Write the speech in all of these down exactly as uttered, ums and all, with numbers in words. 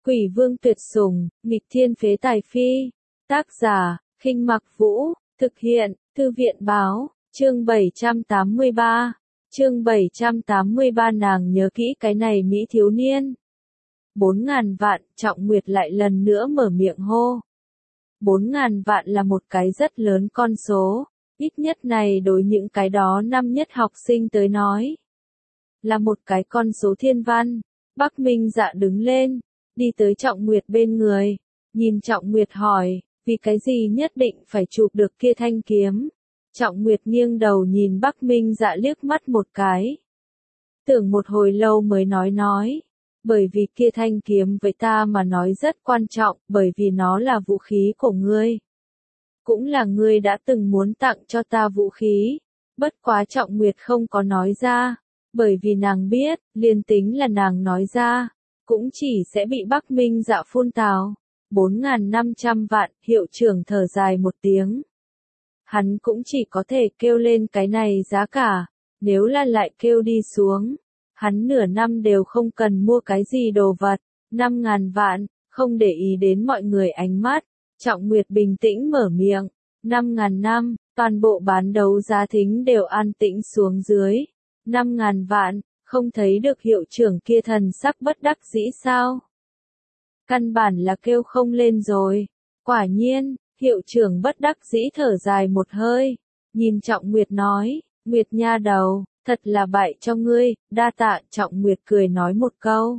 Quỷ vương tuyệt sủng, nghịch thiên phế tài phi. Tác giả, Khinh Mặc Vũ, thực hiện, Thư viện báo, chương bảy trăm tám mươi ba. Chương bảy trăm tám mươi ba nàng nhớ kỹ cái này Mỹ thiếu niên. Bốn ngàn vạn, Trọng Nguyệt lại lần nữa mở miệng hô. Bốn ngàn vạn là một cái rất lớn con số, ít nhất này đối những cái đó năm nhất học sinh tới nói. Là một cái con số thiên văn. Bắc Minh Dạ đứng lên, đi tới Trọng Nguyệt bên người, nhìn Trọng Nguyệt hỏi, vì cái gì nhất định phải chụp được kia thanh kiếm. Trọng Nguyệt nghiêng đầu nhìn Bắc Minh Dạ liếc mắt một cái. Tưởng một hồi lâu mới nói nói, bởi vì kia thanh kiếm với ta mà nói rất quan trọng, bởi vì nó là vũ khí của ngươi. Cũng là ngươi đã từng muốn tặng cho ta vũ khí, bất quá Trọng Nguyệt không có nói ra, bởi vì nàng biết, liền tính là nàng nói ra, cũng chỉ sẽ bị Bắc Minh Dạ phun tào. Bốn ngàn năm trăm vạn, hiệu trưởng thở dài một tiếng. Hắn cũng chỉ có thể kêu lên cái này giá cả, nếu là lại kêu đi xuống, hắn nửa năm đều không cần mua cái gì đồ vật. Năm ngàn vạn, không để ý đến mọi người ánh mắt, Trọng Nguyệt bình tĩnh mở miệng. Năm ngàn năm, toàn bộ bán đấu giá thính đều an tĩnh xuống dưới. Năm ngàn vạn, không thấy được hiệu trưởng kia thần sắc bất đắc dĩ sao? Căn bản là kêu không lên rồi. Quả nhiên, hiệu trưởng bất đắc dĩ thở dài một hơi, nhìn Trọng Nguyệt nói, Nguyệt nha đầu, thật là bại cho ngươi, đa tạ. Trọng Nguyệt cười nói một câu.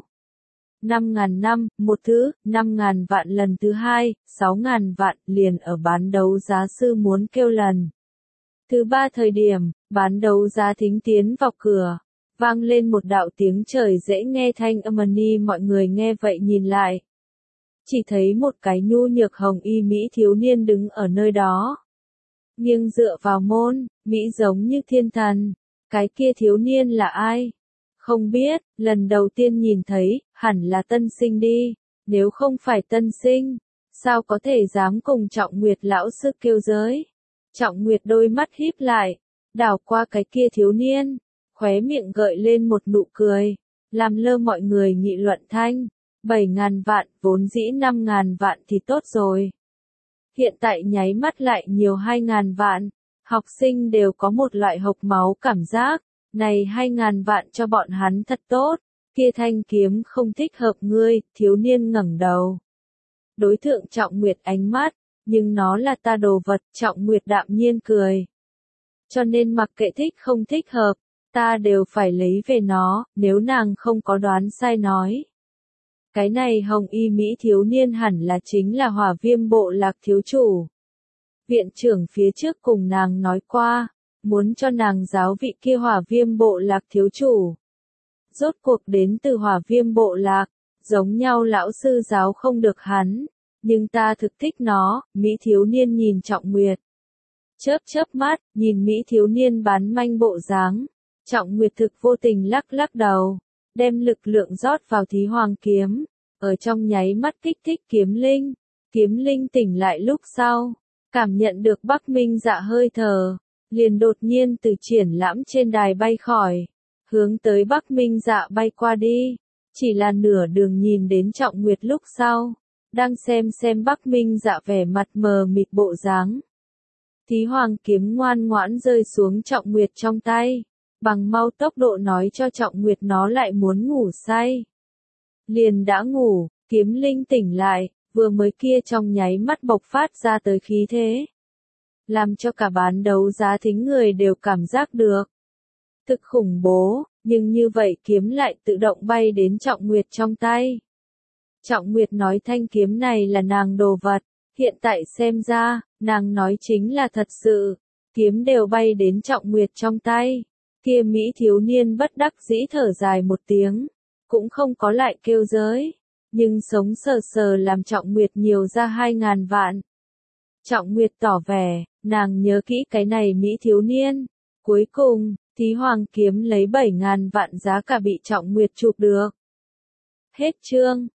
Năm ngàn năm, một thứ, năm ngàn vạn lần thứ hai, sáu ngàn vạn liền ở bán đấu giá sư muốn kêu lần. Thứ ba thời điểm, bán đấu giá thính tiến vào cửa, vang lên một đạo tiếng trời dễ nghe thanh âm ni, mọi người nghe vậy nhìn lại. Chỉ thấy một cái nhu nhược hồng y Mỹ thiếu niên đứng ở nơi đó. Nghiêng dựa vào môn, Mỹ giống như thiên thần. Cái kia thiếu niên là ai? Không biết, lần đầu tiên nhìn thấy, hẳn là tân sinh đi. Nếu không phải tân sinh, sao có thể dám cùng Trọng Nguyệt lão sư kêu giới? Trọng Nguyệt đôi mắt híp lại, đảo qua cái kia thiếu niên, khóe miệng gợi lên một nụ cười, làm lơ mọi người nghị luận thanh. Bảy ngàn vạn, vốn dĩ năm ngàn vạn thì tốt rồi. Hiện tại nháy mắt lại nhiều hai ngàn vạn, học sinh đều có một loại hộc máu cảm giác, này hai ngàn vạn cho bọn hắn thật tốt, kia thanh kiếm không thích hợp ngươi, thiếu niên ngẩng đầu. Đối thượng Trọng Nguyệt ánh mắt, nhưng nó là ta đồ vật, Trọng Nguyệt đạm nhiên cười. Cho nên mặc kệ thích không thích hợp, ta đều phải lấy về nó, nếu nàng không có đoán sai nói. Cái này hồng y Mỹ thiếu niên hẳn là chính là Hỏa Viêm bộ lạc thiếu chủ. Viện trưởng phía trước cùng nàng nói qua, muốn cho nàng giáo vị kia Hỏa Viêm bộ lạc thiếu chủ. Rốt cuộc đến từ Hỏa Viêm bộ lạc, giống nhau lão sư giáo không được hắn, nhưng ta thực thích nó. Mỹ thiếu niên nhìn Trọng Nguyệt. Chớp chớp mắt, nhìn Mỹ thiếu niên bán manh bộ dáng, Trọng Nguyệt thực vô tình lắc lắc đầu, đem lực lượng rót vào thí hoàng kiếm, ở trong nháy mắt kích thích kiếm linh. Kiếm linh tỉnh lại lúc sau, cảm nhận được Bắc Minh Dạ hơi thở, liền đột nhiên từ triển lãm trên đài bay khỏi, hướng tới Bắc Minh Dạ bay qua đi. Chỉ là nửa đường nhìn đến Trọng Nguyệt lúc sau, đang xem xem Bắc Minh Dạ vẻ mặt mờ mịt bộ dáng. Thí hoàng kiếm ngoan ngoãn rơi xuống Trọng Nguyệt trong tay, bằng mau tốc độ nói cho Trọng Nguyệt nó lại muốn ngủ say. Liền đã ngủ, kiếm linh tỉnh lại, vừa mới kia trong nháy mắt bộc phát ra tới khí thế, làm cho cả bán đấu giá thính người đều cảm giác được. Thực khủng bố, nhưng như vậy kiếm lại tự động bay đến Trọng Nguyệt trong tay. Trọng Nguyệt nói thanh kiếm này là nàng đồ vật, hiện tại xem ra, nàng nói chính là thật sự, kiếm đều bay đến Trọng Nguyệt trong tay. Kia Mỹ thiếu niên bất đắc dĩ thở dài một tiếng, cũng không có lại kêu giới, nhưng sống sờ sờ làm Trọng Nguyệt nhiều ra hai ngàn vạn. Trọng Nguyệt tỏ vẻ, nàng nhớ kỹ cái này Mỹ thiếu niên. Cuối cùng, thí hoàng kiếm lấy bảy ngàn vạn giá cả bị Trọng Nguyệt chụp được. Hết chương.